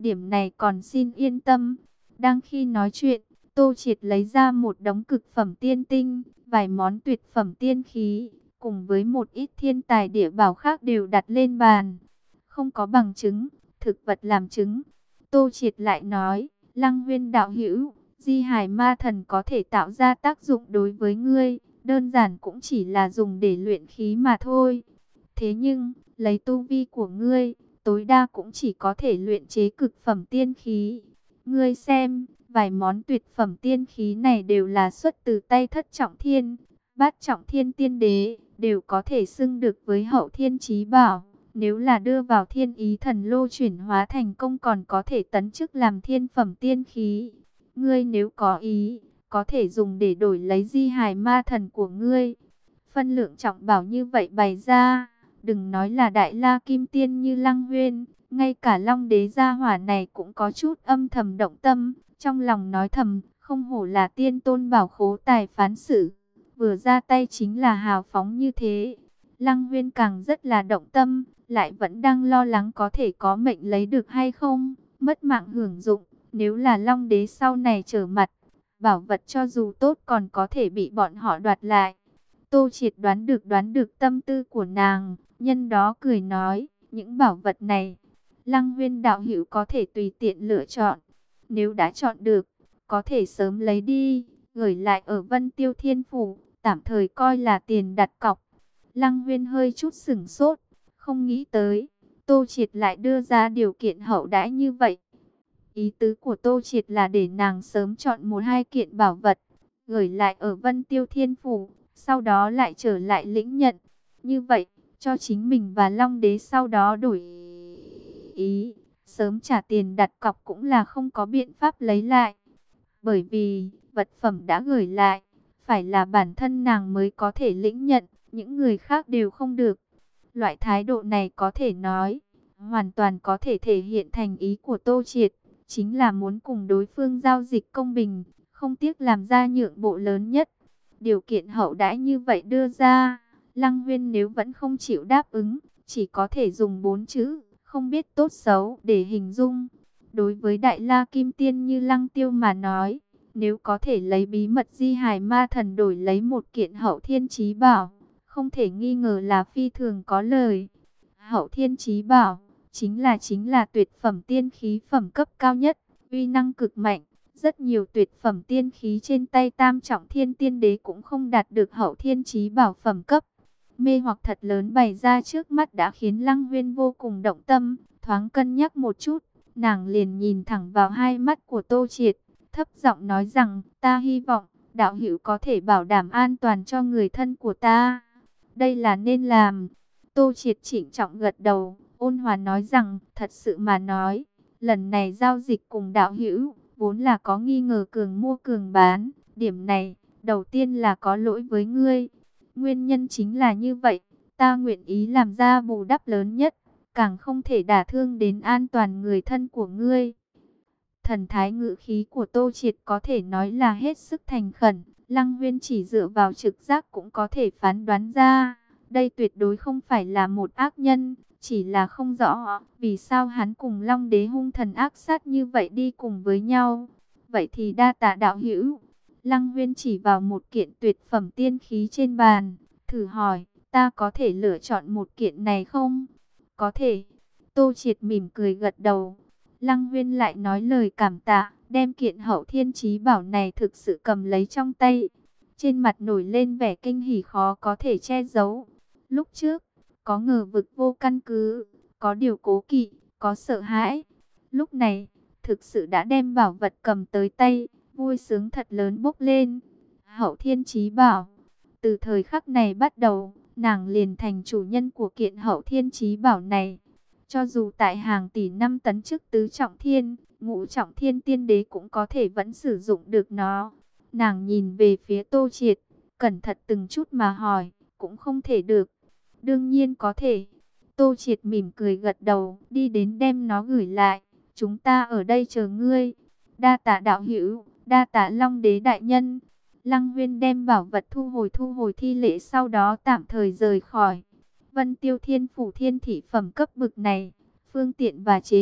điểm này còn xin yên tâm. Đang khi nói chuyện, Tô Triệt lấy ra một đống cực phẩm tiên tinh, vài món tuyệt phẩm tiên khí, cùng với một ít thiên tài địa bảo khác đều đặt lên bàn. Không có bằng chứng, thực vật làm chứng. Tô Triệt lại nói, Lăng Huyên đạo hữu, Di Hải Ma Thần có thể tạo ra tác dụng đối với ngươi, đơn giản cũng chỉ là dùng để luyện khí mà thôi. Thế nhưng, lấy tu vi của ngươi, tối đa cũng chỉ có thể luyện chế cực phẩm tiên khí. Ngươi xem, vài món tuyệt phẩm tiên khí này đều là xuất từ tay Thất Trọng Thiên, Bát Trọng Thiên tiên đế, đều có thể xưng được với hậu thiên chí bảo. Nếu là đưa vào thiên ý thần lô chuyển hóa thành công còn có thể tấn chức làm thiên phẩm tiên khí. Ngươi nếu có ý, có thể dùng để đổi lấy Di Hải Ma Thần của ngươi. Phân lượng trọng bảo như vậy bày ra, đừng nói là Đại La Kim Tiên như Lăng Huyên, ngay cả Long Đế gia hỏa này cũng có chút âm thầm động tâm, trong lòng nói thầm, không hổ là tiên tôn bảo khố tài phán xử, vừa ra tay chính là hào phóng như thế. Lăng Huyên càng rất là động tâm, lại vẫn đang lo lắng có thể có mệnh lấy được hay không, mất mạng hưởng dụng, nếu là Long Đế sau này trở mặt, bảo vật cho dù tốt còn có thể bị bọn họ đoạt lại. Tô Triệt đoán được đoán được tâm tư của nàng, nhân đó cười nói, những bảo vật này, Lăng Huyên đạo hữu có thể tùy tiện lựa chọn. Nếu đã chọn được, có thể sớm lấy đi, gửi lại ở Vân Tiêu Thiên Phủ, tạm thời coi là tiền đặt cọc. Lăng Huyên hơi chút sửng sốt, không nghĩ tới, Tô Triệt lại đưa ra điều kiện hậu đãi như vậy. Ý tứ của Tô Triệt là để nàng sớm chọn một hai kiện bảo vật, gửi lại ở Vân Tiêu Thiên Phủ, sau đó lại trở lại lĩnh nhận. Như vậy, cho chính mình và Long Đế sau đó đổi ý, sớm trả tiền đặt cọc cũng là không có biện pháp lấy lại. Bởi vì, vật phẩm đã gửi lại, phải là bản thân nàng mới có thể lĩnh nhận, những người khác đều không được. Loại thái độ này có thể nói, hoàn toàn có thể thể hiện thành ý của Tô Triệt, chính là muốn cùng đối phương giao dịch công bình, không tiếc làm ra nhượng bộ lớn nhất. Điều kiện hậu đãi như vậy đưa ra, Lăng Huyên nếu vẫn không chịu đáp ứng, chỉ có thể dùng bốn chữ, không biết tốt xấu để hình dung. Đối với Đại La Kim Tiên như Lăng Tiêu mà nói, nếu có thể lấy bí mật Di Hải Ma Thần đổi lấy một kiện hậu thiên chí bảo, không thể nghi ngờ là phi thường có lời. Hậu thiên chí bảo, chính là chính là tuyệt phẩm tiên khí phẩm cấp cao nhất, uy năng cực mạnh. Rất nhiều tuyệt phẩm tiên khí trên tay Tam Trọng Thiên Tiên Đế cũng không đạt được hậu thiên chí bảo phẩm cấp. Mê hoặc thật lớn bày ra trước mắt đã khiến Lăng Huyên vô cùng động tâm, thoáng cân nhắc một chút, nàng liền nhìn thẳng vào hai mắt của Tô Triệt, thấp giọng nói rằng, ta hy vọng, đạo hữu có thể bảo đảm an toàn cho người thân của ta. Đây là nên làm. Tô Triệt trịnh trọng gật đầu, ôn hòa nói rằng, thật sự mà nói, lần này giao dịch cùng đạo hữu, vốn là có nghi ngờ cường mua cường bán, điểm này, đầu tiên là có lỗi với ngươi. Nguyên nhân chính là như vậy, ta nguyện ý làm ra bù đắp lớn nhất, càng không thể đả thương đến an toàn người thân của ngươi. Thần thái ngữ khí của Tô Triệt có thể nói là hết sức thành khẩn, Lăng Huyên chỉ dựa vào trực giác cũng có thể phán đoán ra, đây tuyệt đối không phải là một ác nhân, chỉ là không rõ vì sao hắn cùng Long Đế hung thần ác sát như vậy đi cùng với nhau. Vậy thì đa tạ đạo hữu. Lăng Huyên chỉ vào một kiện tuyệt phẩm tiên khí trên bàn, thử hỏi, ta có thể lựa chọn một kiện này không? Có thể. Tô Triệt mỉm cười gật đầu. Lăng Huyên lại nói lời cảm tạ, đem kiện hậu thiên chí bảo này thực sự cầm lấy trong tay. Trên mặt nổi lên vẻ kinh hỉ khó có thể che giấu. Lúc trước, có ngờ vực vô căn cứ, có điều cố kỵ, có sợ hãi. Lúc này, thực sự đã đem bảo vật cầm tới tay, vui sướng thật lớn bốc lên. Hậu thiên chí bảo. Từ thời khắc này bắt đầu, nàng liền thành chủ nhân của kiện hậu thiên chí bảo này. Cho dù tại hàng tỷ năm tấn chức tứ trọng thiên, ngũ trọng thiên tiên đế cũng có thể vẫn sử dụng được nó. Nàng nhìn về phía Tô Triệt, cẩn thận từng chút mà hỏi, cũng không thể được. Đương nhiên có thể. Tô Triệt mỉm cười gật đầu, đi đến đem nó gửi lại. Chúng ta ở đây chờ ngươi. Đa tạ đạo hữu, đa tạ Long Đế đại nhân. Lăng Huyên đem bảo vật thu hồi thu hồi thi lễ, sau đó tạm thời rời khỏi. Vân Tiêu Thiên Phủ thiên thị phẩm cấp bực này, phương tiện và chế độ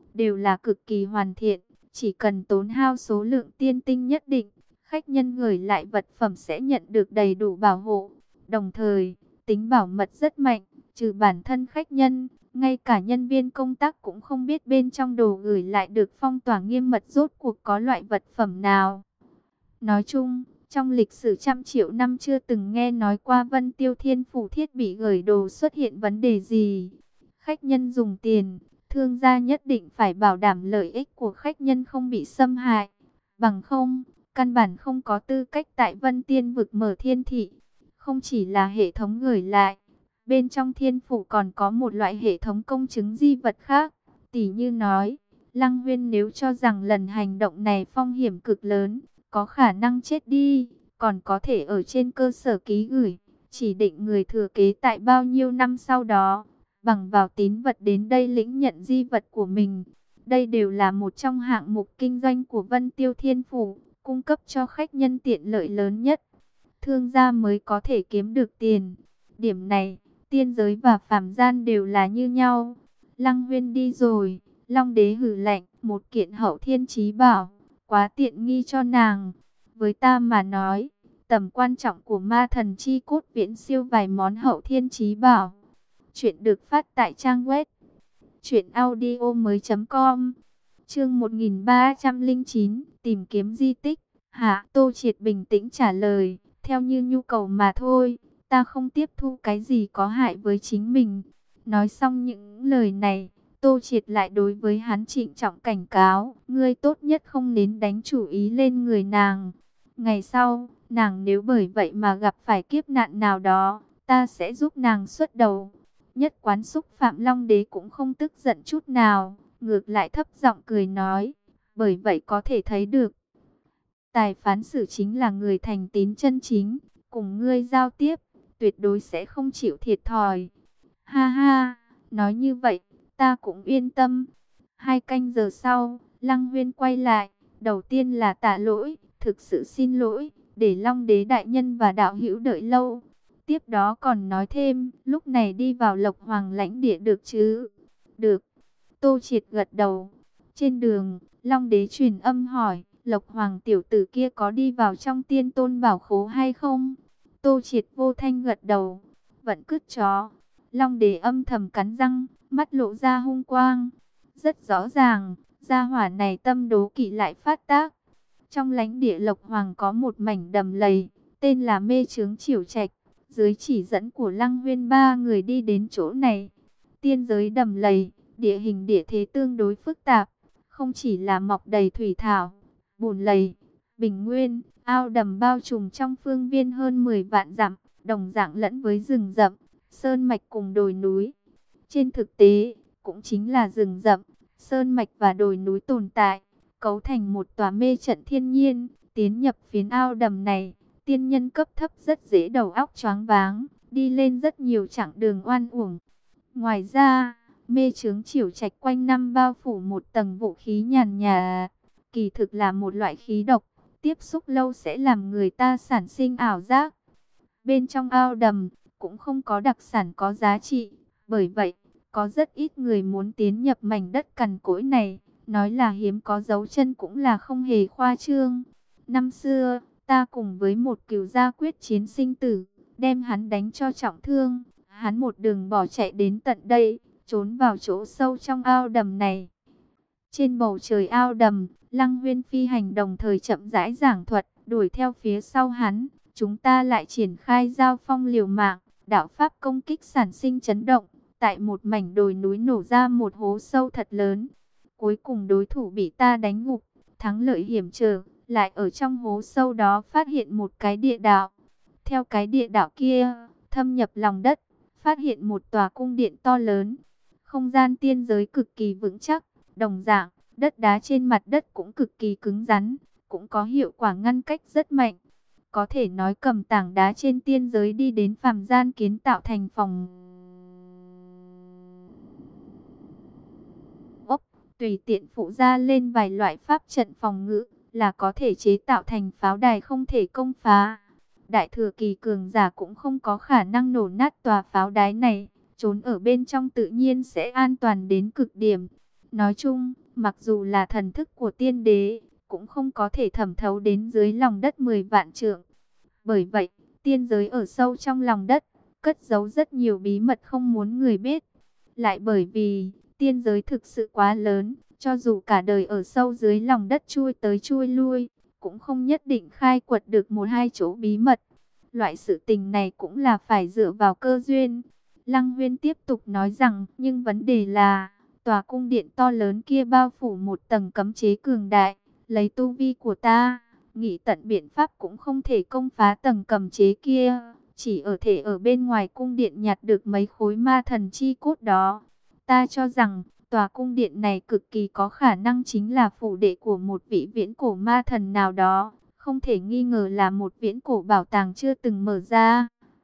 đều là cực kỳ hoàn thiện, chỉ cần tốn hao số lượng tiên tinh nhất định, khách nhân gửi lại vật phẩm sẽ nhận được đầy đủ bảo hộ. Đồng thời, tính bảo mật rất mạnh, trừ bản thân khách nhân, ngay cả nhân viên công tác cũng không biết bên trong đồ gửi lại được phong tỏa nghiêm mật rốt cuộc có loại vật phẩm nào. Nói chung, trong lịch sử trăm triệu năm chưa từng nghe nói qua Vân Tiêu Thiên Phủ thiết bị gửi đồ xuất hiện vấn đề gì. Khách nhân dùng tiền, thương gia nhất định phải bảo đảm lợi ích của khách nhân không bị xâm hại. Bằng không, căn bản không có tư cách tại Vân Tiên vực mở thiên thị. Không chỉ là hệ thống gửi lại, bên trong thiên phủ còn có một loại hệ thống công chứng di vật khác. Tỷ như nói, Lăng Huyên nếu cho rằng lần hành động này phong hiểm cực lớn, có khả năng chết đi, còn có thể ở trên cơ sở ký gửi, chỉ định người thừa kế tại bao nhiêu năm sau đó, bằng vào tín vật đến đây lĩnh nhận di vật của mình. Đây đều là một trong hạng mục kinh doanh của Vân Tiêu Thiên Phủ, cung cấp cho khách nhân tiện lợi lớn nhất. Thương gia mới có thể kiếm được tiền. Điểm này, tiên giới và phàm gian đều là như nhau. Lăng Huyên đi rồi, Long Đế hừ lạnh, một kiện hậu thiên chí bảo, quá tiện nghi cho nàng. Với ta mà nói, tầm quan trọng của ma thần chi cốt viễn siêu vài món hậu thiên chí bảo. Chuyện được phát tại trang web truyện audio mới.com. Chương một nghìn ba trăm lẻ chín, tìm kiếm di tích. Hạ Tô Triệt bình tĩnh trả lời, theo như nhu cầu mà thôi, ta không tiếp thu cái gì có hại với chính mình. Nói xong những lời này, Tô Triệt lại đối với hắn trịnh trọng cảnh cáo, ngươi tốt nhất không nên đánh chủ ý lên người nàng. Ngày sau, nàng nếu bởi vậy mà gặp phải kiếp nạn nào đó, ta sẽ giúp nàng xuất đầu. Nhất Quán xúc phạm Long Đế cũng không tức giận chút nào, ngược lại thấp giọng cười nói, bởi vậy có thể thấy được, tài phán xử chính là người thành tín chân chính, cùng ngươi giao tiếp, tuyệt đối sẽ không chịu thiệt thòi. Ha ha, nói như vậy, ta cũng yên tâm. Hai canh giờ sau, Lăng Huyên quay lại, đầu tiên là tạ lỗi, thực sự xin lỗi, để Long Đế đại nhân và đạo hữu đợi lâu. Tiếp đó còn nói thêm, lúc này đi vào Lộc Hoàng lãnh địa được chứ? Được. Tô Triệt gật đầu. Trên đường, Long Đế truyền âm hỏi, Lộc Hoàng tiểu tử kia có đi vào trong Tiên Tôn bảo khố hay không? Tô Triệt vô thanh gật đầu. Vẫn cứt chó. Long Đế âm thầm cắn răng, mắt lộ ra hung quang. Rất rõ ràng, gia hỏa này tâm đố kỵ lại phát tác. Trong lãnh địa Lộc Hoàng có một mảnh đầm lầy, tên là Mê Chướng Chiểu Trạch. Dưới chỉ dẫn của Lăng Huyên ba người đi đến chỗ này. Tiên giới đầm lầy, địa hình địa thế tương đối phức tạp, không chỉ là mọc đầy thủy thảo, bùn lầy, bình nguyên, ao đầm bao trùm trong phương viên hơn mười vạn dặm, đồng dạng lẫn với rừng rậm, sơn mạch cùng đồi núi. Trên thực tế, cũng chính là rừng rậm, sơn mạch và đồi núi tồn tại, cấu thành một tòa mê trận thiên nhiên. Tiến nhập phiến ao đầm này, tiên nhân cấp thấp rất dễ đầu óc choáng váng, đi lên rất nhiều chặng đường oan uổng. Ngoài ra, Mê Chướng Chiểu Trạch quanh năm bao phủ một tầng vũ khí nhàn nhạt, kỳ thực là một loại khí độc, tiếp xúc lâu sẽ làm người ta sản sinh ảo giác. Bên trong ao đầm cũng không có đặc sản có giá trị, bởi vậy có rất ít người muốn tiến nhập mảnh đất cằn cỗi này, nói là hiếm có dấu chân cũng là không hề khoa trương. Năm xưa, ta cùng với một cửu gia quyết chiến sinh tử, đem hắn đánh cho trọng thương, hắn một đường bỏ chạy đến tận đây, trốn vào chỗ sâu trong ao đầm này. Trên bầu trời ao đầm, Lăng Huyên phi hành đồng thời chậm rãi giảng thuật, đuổi theo phía sau hắn, chúng ta lại triển khai giao phong liều mạng, đạo pháp công kích sản sinh chấn động, tại một mảnh đồi núi nổ ra một hố sâu thật lớn. Cuối cùng đối thủ bị ta đánh gục, thắng lợi hiểm trở, lại ở trong hố sâu đó phát hiện một cái địa đạo. Theo cái địa đạo kia, thâm nhập lòng đất, phát hiện một tòa cung điện to lớn. Không gian tiên giới cực kỳ vững chắc, đồng dạng, đất đá trên mặt đất cũng cực kỳ cứng rắn, cũng có hiệu quả ngăn cách rất mạnh. Có thể nói cầm tảng đá trên tiên giới đi đến phàm gian kiến tạo thành phòng ốc, tùy tiện phụ ra lên vài loại pháp trận phòng ngự, là có thể chế tạo thành pháo đài không thể công phá. Đại thừa kỳ cường giả cũng không có khả năng nổ nát tòa pháo đài này, trốn ở bên trong tự nhiên sẽ an toàn đến cực điểm. Nói chung, mặc dù là thần thức của tiên đế, cũng không có thể thẩm thấu đến dưới lòng đất mười vạn trượng. Bởi vậy, tiên giới ở sâu trong lòng đất, cất giấu rất nhiều bí mật không muốn người biết. Lại bởi vì, tiên giới thực sự quá lớn, cho dù cả đời ở sâu dưới lòng đất chui tới chui lui, cũng không nhất định khai quật được một hai chỗ bí mật. Loại sự tình này cũng là phải dựa vào cơ duyên. Lăng Huyên tiếp tục nói rằng, nhưng vấn đề là, tòa cung điện to lớn kia bao phủ một tầng cấm chế cường đại, lấy tu vi của ta, nghĩ tận biện pháp cũng không thể công phá tầng cấm chế kia, chỉ ở thể ở bên ngoài cung điện nhặt được mấy khối ma thần chi cốt đó. Ta cho rằng, tòa cung điện này cực kỳ có khả năng chính là phủ đệ của một vị viễn cổ ma thần nào đó, không thể nghi ngờ là một viễn cổ bảo tàng chưa từng mở ra.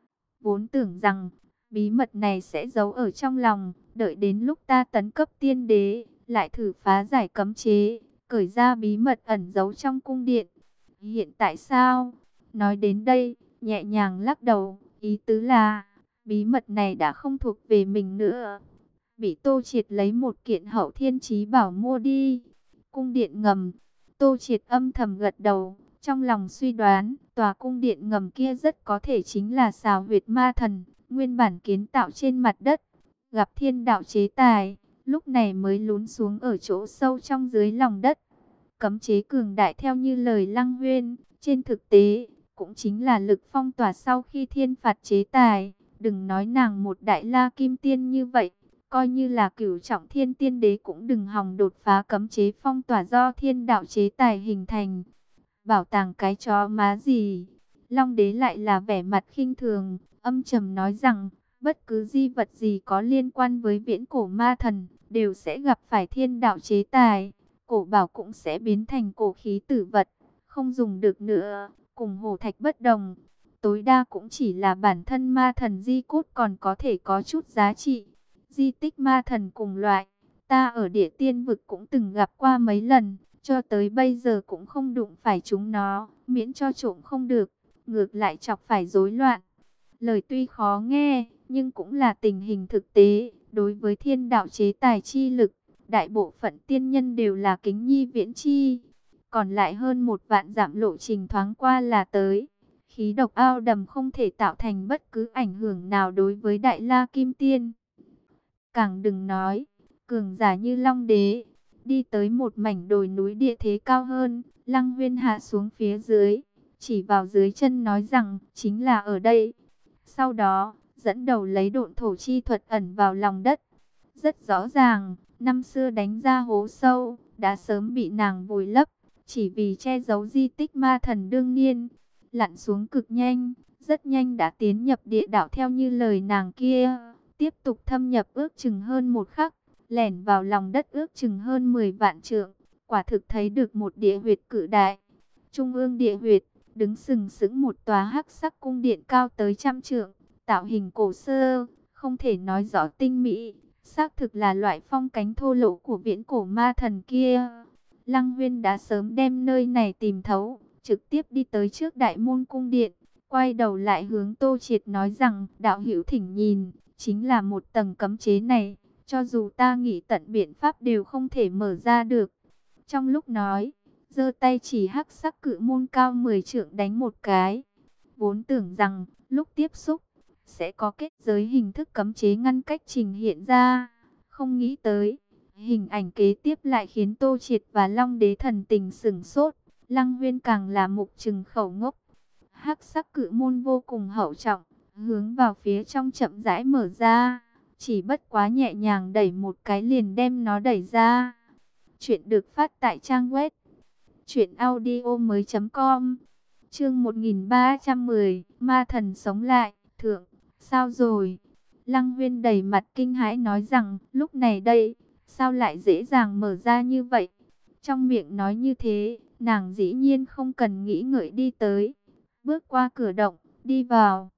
Vốn tưởng rằng, bí mật này sẽ giấu ở trong lòng, đợi đến lúc ta tấn cấp tiên đế, lại thử phá giải cấm chế, cởi ra bí mật ẩn giấu trong cung điện. Hiện tại sao? Nói đến đây, nhẹ nhàng lắc đầu, ý tứ là, bí mật này đã không thuộc về mình nữa. Bị Tô Triệt lấy một kiện hậu thiên chí bảo mua đi. Cung điện ngầm, Tô Triệt âm thầm gật đầu, trong lòng suy đoán, tòa cung điện ngầm kia rất có thể chính là xào huyệt ma thần, nguyên bản kiến tạo trên mặt đất, gặp thiên đạo chế tài, lúc này mới lún xuống ở chỗ sâu trong dưới lòng đất. Cấm chế cường đại theo như lời Lăng Huyên, trên thực tế, cũng chính là lực phong tỏa sau khi thiên phạt chế tài. Đừng nói nàng một đại la kim tiên như vậy, coi như là cửu trọng thiên tiên đế cũng đừng hòng đột phá cấm chế phong tỏa do thiên đạo chế tài hình thành. Bảo tàng cái chó má gì? Long đế lại là vẻ mặt khinh thường, âm trầm nói rằng, bất cứ di vật gì có liên quan với viễn cổ ma thần, đều sẽ gặp phải thiên đạo chế tài. Cổ bảo cũng sẽ biến thành cổ khí tử vật, không dùng được nữa, cùng hổ thạch bất đồng. Tối đa cũng chỉ là bản thân ma thần di cốt còn có thể có chút giá trị. Di tích ma thần cùng loại, ta ở địa tiên vực cũng từng gặp qua mấy lần, cho tới bây giờ cũng không đụng phải chúng nó, miễn cho trộm không được, ngược lại chọc phải rối loạn. Lời tuy khó nghe, nhưng cũng là tình hình thực tế, đối với thiên đạo chế tài chi lực, đại bộ phận tiên nhân đều là kính nhi viễn chi, còn lại hơn một vạn dặm lộ trình thoáng qua là tới. Khí độc ao đầm không thể tạo thành bất cứ ảnh hưởng nào đối với Đại La Kim Tiên. Càng đừng nói, cường giả như Long Đế, đi tới một mảnh đồi núi địa thế cao hơn, Lăng Huyên hạ xuống phía dưới, chỉ vào dưới chân nói rằng, chính là ở đây. Sau đó, dẫn đầu lấy độn thổ chi thuật ẩn vào lòng đất. Rất rõ ràng, năm xưa đánh ra hố sâu, đã sớm bị nàng vùi lấp, chỉ vì che giấu di tích ma thần đương niên. Lặn xuống cực nhanh, rất nhanh đã tiến nhập địa đạo theo như lời nàng kia. Tiếp tục thâm nhập ước chừng hơn một khắc, lẻn vào lòng đất ước chừng hơn mười vạn trượng. Quả thực thấy được một địa huyệt cự đại. Trung ương địa huyệt, đứng sừng sững một tòa hắc sắc cung điện cao tới trăm trượng. Tạo hình cổ sơ, không thể nói rõ tinh mỹ. Xác thực là loại phong cánh thô lỗ của viễn cổ ma thần kia. Lăng Huyên đã sớm đem nơi này tìm thấu, trực tiếp đi tới trước đại môn cung điện, quay đầu lại hướng Tô Triệt nói rằng, đạo hữu thỉnh nhìn, chính là một tầng cấm chế này, cho dù ta nghĩ tận biện pháp đều không thể mở ra được. Trong lúc nói, giơ tay chỉ hắc sắc cự môn cao mười trượng đánh một cái. Vốn tưởng rằng, lúc tiếp xúc, sẽ có kết giới hình thức cấm chế ngăn cách trình hiện ra, không nghĩ tới. Hình ảnh kế tiếp lại khiến Tô Triệt và Long Đế thần tình sửng sốt. Lăng Huyên càng là mục trừng khẩu ngốc. Hắc sắc cự môn vô cùng hậu trọng, hướng vào phía trong chậm rãi mở ra. Chỉ bất quá nhẹ nhàng đẩy một cái liền đem nó đẩy ra. Chuyện được phát tại trang web truyện audio mới chấm com. Chương một nghìn ba trăm mười, ma thần sống lại. Thượng, sao rồi? Lăng Huyên đầy mặt kinh hãi nói rằng, lúc này đây, sao lại dễ dàng mở ra như vậy? Trong miệng nói như thế, nàng dĩ nhiên không cần nghĩ ngợi đi tới. Bước qua cửa động, đi vào.